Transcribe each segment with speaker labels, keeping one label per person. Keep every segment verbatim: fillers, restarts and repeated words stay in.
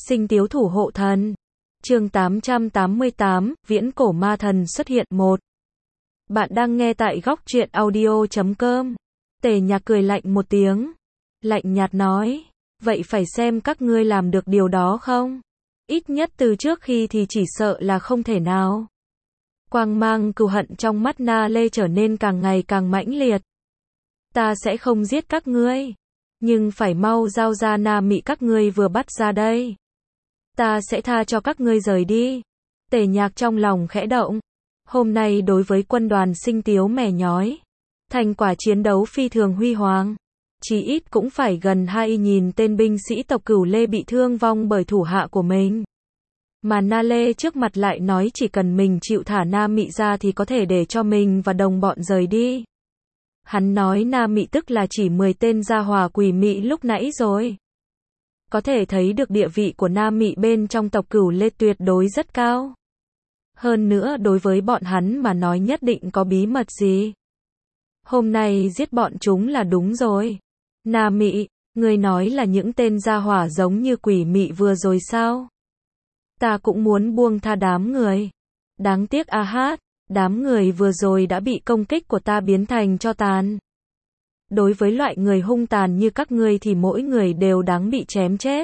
Speaker 1: Sinh Tiếu Thủ Hộ Thần. Chương tám trăm tám mươi tám, Viễn Cổ Ma Thần xuất hiện một. Bạn đang nghe tại góc truyện audio chấm com. Tề Nhạc cười lạnh một tiếng. Lạnh nhạt nói, vậy phải xem các ngươi làm được điều đó không? Ít nhất từ trước khi thì chỉ sợ là không thể nào. Quang mang cừu hận trong mắt Na Lê trở nên càng ngày càng mãnh liệt. Ta sẽ không giết các ngươi, nhưng phải mau giao ra Na Mị các ngươi vừa bắt ra đây. Ta sẽ tha cho các ngươi rời đi. Tề Nhạc trong lòng khẽ động. Hôm nay đối với quân đoàn Sinh Tiếu mẻ nhói, thành quả chiến đấu phi thường huy hoàng. Chỉ ít cũng phải gần hai nghìn tên binh sĩ tộc Cửu Lê bị thương vong bởi thủ hạ của mình. Mà Na Lê trước mặt lại nói chỉ cần mình chịu thả Na Mị ra thì có thể để cho mình và đồng bọn rời đi. Hắn nói Na Mị tức là chỉ mười tên gia hỏa quỷ mị lúc nãy rồi. Có thể thấy được địa vị của Na Mị bên trong tộc Cửu Lê tuyệt đối rất cao. Hơn nữa đối với bọn hắn mà nói nhất định có bí mật gì. Hôm nay giết bọn chúng là đúng rồi. Na Mị, ngươi nói là những tên gia hỏa giống như quỷ mị vừa rồi sao? Ta cũng muốn buông tha đám người. Đáng tiếc a hát, đám người vừa rồi đã bị công kích của ta biến thành tro tàn. Đối với loại người hung tàn như các ngươi thì mỗi người đều đáng bị chém chết.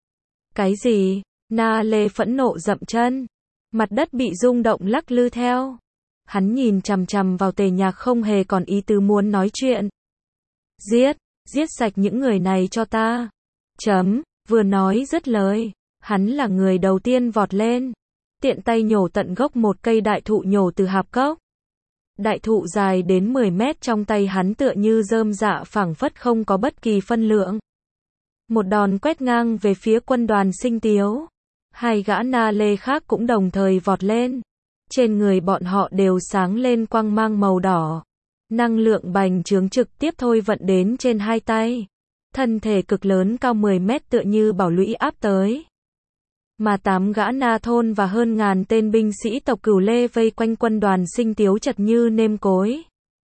Speaker 1: Cái gì? Na Lê phẫn nộ dậm chân. Mặt đất bị rung động lắc lư theo. Hắn nhìn chằm chằm vào Tề Nhạc không hề còn ý tứ muốn nói chuyện. Giết, giết sạch những người này cho ta. Chấm, vừa nói dứt lời. Hắn là người đầu tiên vọt lên. Tiện tay nhổ tận gốc một cây đại thụ nhổ từ hạp cốc. Đại thụ dài đến mười mét trong tay hắn tựa như rơm rạ phảng phất không có bất kỳ phân lượng. Một đòn quét ngang về phía quân đoàn Sinh Tiếu. Hai gã Na Lê khác cũng đồng thời vọt lên. Trên người bọn họ đều sáng lên quang mang màu đỏ. Năng lượng bành trướng trực tiếp thôi vận đến trên hai tay. Thân thể cực lớn cao mười mét tựa như bảo lũy áp tới. Mà tám gã Na thôn và hơn ngàn tên binh sĩ tộc Cửu Lê vây quanh quân đoàn Sinh Tiếu chật như nêm cối.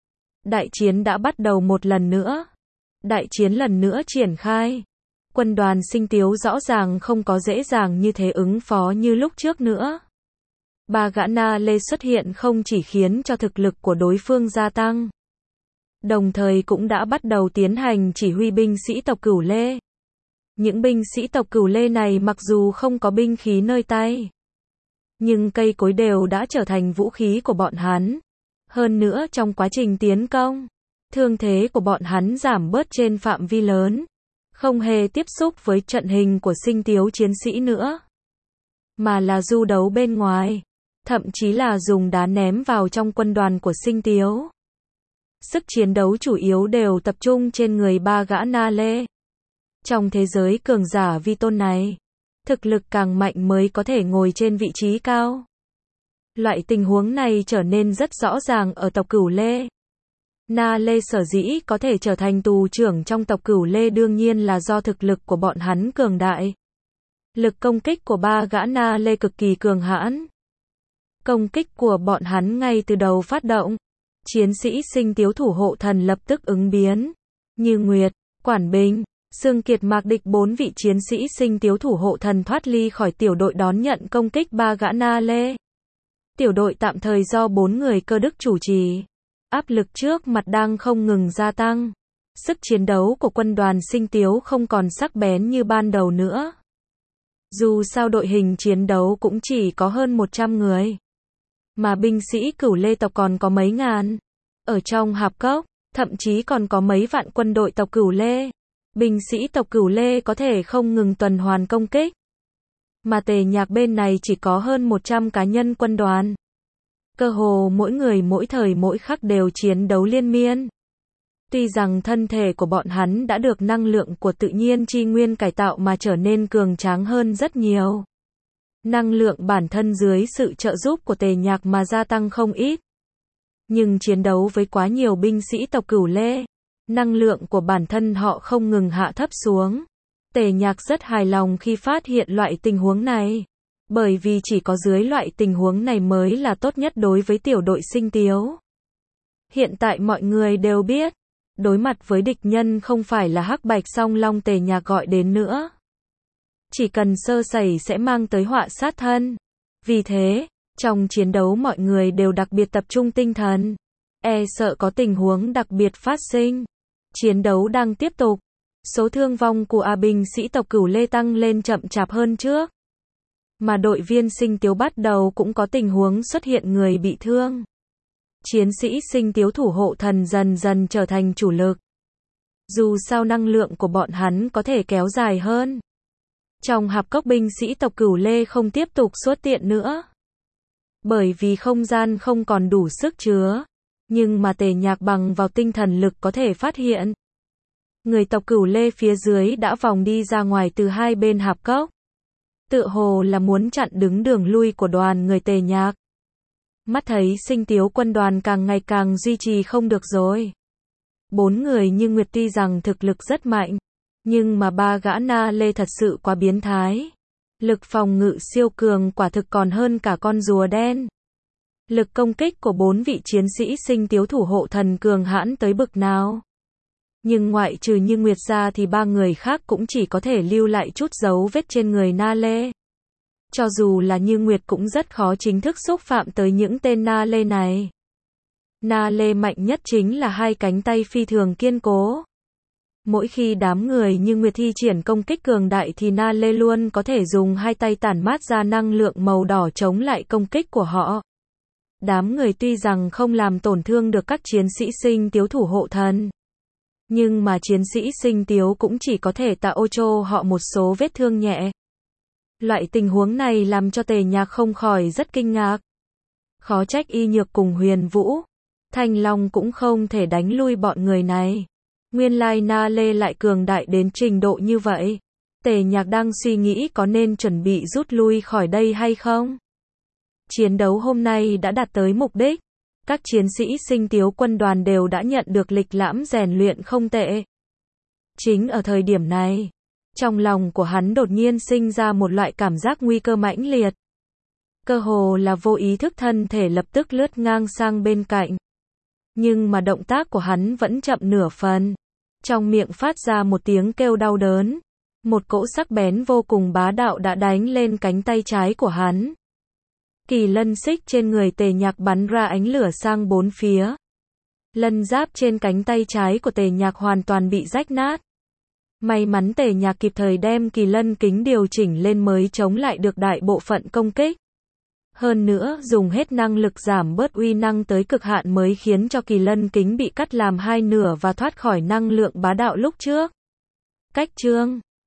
Speaker 1: Đại chiến đã bắt đầu một lần nữa. Đại chiến lần nữa triển khai. Quân đoàn Sinh Tiếu rõ ràng không có dễ dàng như thế ứng phó như lúc trước nữa. Ba gã Na Lê xuất hiện không chỉ khiến cho thực lực của đối phương gia tăng, đồng thời cũng đã bắt đầu tiến hành chỉ huy binh sĩ tộc Cửu Lê. Những binh sĩ tộc Cửu Lê này mặc dù không có binh khí nơi tay, nhưng cây cối đều đã trở thành vũ khí của bọn hắn. Hơn nữa trong quá trình tiến công, thương thế của bọn hắn giảm bớt trên phạm vi lớn, không hề tiếp xúc với trận hình của Sinh Tiếu chiến sĩ nữa, mà là du đấu bên ngoài, thậm chí là dùng đá ném vào trong quân đoàn của Sinh Tiếu. Sức chiến đấu chủ yếu đều tập trung trên người ba gã Na Lê. Trong thế giới cường giả vi tôn này, thực lực càng mạnh mới có thể ngồi trên vị trí cao. Loại tình huống này trở nên rất rõ ràng ở tộc Cửu Lê. Na Lê sở dĩ có thể trở thành tù trưởng trong tộc Cửu Lê đương nhiên là do thực lực của bọn hắn cường đại. Lực công kích của ba gã Na Lê cực kỳ cường hãn. Công kích của bọn hắn ngay từ đầu phát động. Chiến sĩ Sinh Tiếu Thủ Hộ Thần lập tức ứng biến. Như Nguyệt, Quản Bình, Sương Kiệt Mạc Địch bốn vị chiến sĩ Sinh Tiếu Thủ Hộ Thần thoát ly khỏi tiểu đội đón nhận công kích ba gã Na Lê. Tiểu đội tạm thời do bốn người cơ đức chủ trì. Áp lực trước mặt đang không ngừng gia tăng. Sức chiến đấu của quân đoàn Sinh Tiếu không còn sắc bén như ban đầu nữa. Dù sao đội hình chiến đấu cũng chỉ có hơn một trăm người. Mà binh sĩ Cửu Lê tộc còn có mấy ngàn. Ở trong hạp cốc, thậm chí còn có mấy vạn quân đội tộc Cửu Lê. Binh sĩ tộc Cửu Lê có thể không ngừng tuần hoàn công kích. Mà Tề Nhạc bên này chỉ có hơn một trăm cá nhân quân đoàn. Cơ hồ mỗi người mỗi thời mỗi khắc đều chiến đấu liên miên. Tuy rằng thân thể của bọn hắn đã được năng lượng của tự nhiên chi nguyên cải tạo mà trở nên cường tráng hơn rất nhiều. Năng lượng bản thân dưới sự trợ giúp của Tề Nhạc mà gia tăng không ít. Nhưng chiến đấu với quá nhiều binh sĩ tộc Cửu Lê, năng lượng của bản thân họ không ngừng hạ thấp xuống. Tề Nhạc rất hài lòng khi phát hiện loại tình huống này. Bởi vì chỉ có dưới loại tình huống này mới là tốt nhất đối với tiểu đội Sinh Tiếu. Hiện tại mọi người đều biết, đối mặt với địch nhân không phải là Hắc Bạch Song Long Tề Nhạc gọi đến nữa, chỉ cần sơ sẩy sẽ mang tới họa sát thân. Vì thế, trong chiến đấu mọi người đều đặc biệt tập trung tinh thần, e sợ có tình huống đặc biệt phát sinh. Chiến đấu đang tiếp tục. Số thương vong của A binh sĩ tộc Cửu Lê tăng lên chậm chạp hơn trước. Mà đội viên Sinh Tiếu bắt đầu cũng có tình huống xuất hiện người bị thương. Chiến sĩ Sinh Tiếu thủ hộ thần dần dần trở thành chủ lực. Dù sao năng lượng của bọn hắn có thể kéo dài hơn. Trong hạp cốc binh sĩ tộc Cửu Lê không tiếp tục xuất tiện nữa. Bởi vì không gian không còn đủ sức chứa. Nhưng mà Tề Nhạc bằng vào tinh thần lực có thể phát hiện. Người tộc Cửu Lê phía dưới đã vòng đi ra ngoài từ hai bên hạp cốc. Tựa hồ là muốn chặn đứng đường lui của đoàn người Tề Nhạc. Mắt thấy Sinh Tiếu quân đoàn càng ngày càng duy trì không được rồi. Bốn người như Nguyệt tuy rằng thực lực rất mạnh. Nhưng mà ba gã Na Lê thật sự quá biến thái. Lực phòng ngự siêu cường quả thực còn hơn cả con rùa đen. Lực công kích của bốn vị chiến sĩ Sinh Tiếu thủ hộ thần cường hãn tới bực nào. Nhưng ngoại trừ Như Nguyệt ra thì ba người khác cũng chỉ có thể lưu lại chút dấu vết trên người Na Lê. Cho dù là Như Nguyệt cũng rất khó chính thức xúc phạm tới những tên Na Lê này. Na Lê mạnh nhất chính là hai cánh tay phi thường kiên cố. Mỗi khi đám người Như Nguyệt thi triển công kích cường đại thì Na Lê luôn có thể dùng hai tay tản mát ra năng lượng màu đỏ chống lại công kích của họ. Đám người tuy rằng không làm tổn thương được các chiến sĩ Sinh Tiếu thủ hộ thần. Nhưng mà chiến sĩ Sinh Tiếu cũng chỉ có thể tạo cho họ một số vết thương nhẹ. Loại tình huống này làm cho Tề Nhạc không khỏi rất kinh ngạc. Khó trách Y Nhược cùng Huyền Vũ, Thanh Long cũng không thể đánh lui bọn người này. Nguyên lai Na Lê lại cường đại đến trình độ như vậy. Tề Nhạc đang suy nghĩ có nên chuẩn bị rút lui khỏi đây hay không. Chiến đấu hôm nay đã đạt tới mục đích. Các chiến sĩ Sinh Tiếu quân đoàn đều đã nhận được lịch lãm rèn luyện không tệ. Chính ở thời điểm này, trong lòng của hắn đột nhiên sinh ra một loại cảm giác nguy cơ mãnh liệt. Cơ hồ là vô ý thức thân thể lập tức lướt ngang sang bên cạnh. Nhưng mà động tác của hắn vẫn chậm nửa phần. Trong miệng phát ra một tiếng kêu đau đớn. Một cỗ sắc bén vô cùng bá đạo đã đánh lên cánh tay trái của hắn. Kỳ lân xích trên người Tề Nhạc bắn ra ánh lửa sang bốn phía. Lân giáp trên cánh tay trái của Tề Nhạc hoàn toàn bị rách nát. May mắn Tề Nhạc kịp thời đem kỳ lân kính điều chỉnh lên mới chống lại được đại bộ phận công kích. Hơn nữa, dùng hết năng lực giảm bớt uy năng tới cực hạn mới khiến cho kỳ lân kính bị cắt làm hai nửa và thoát khỏi năng lượng bá đạo lúc trước. Cách chương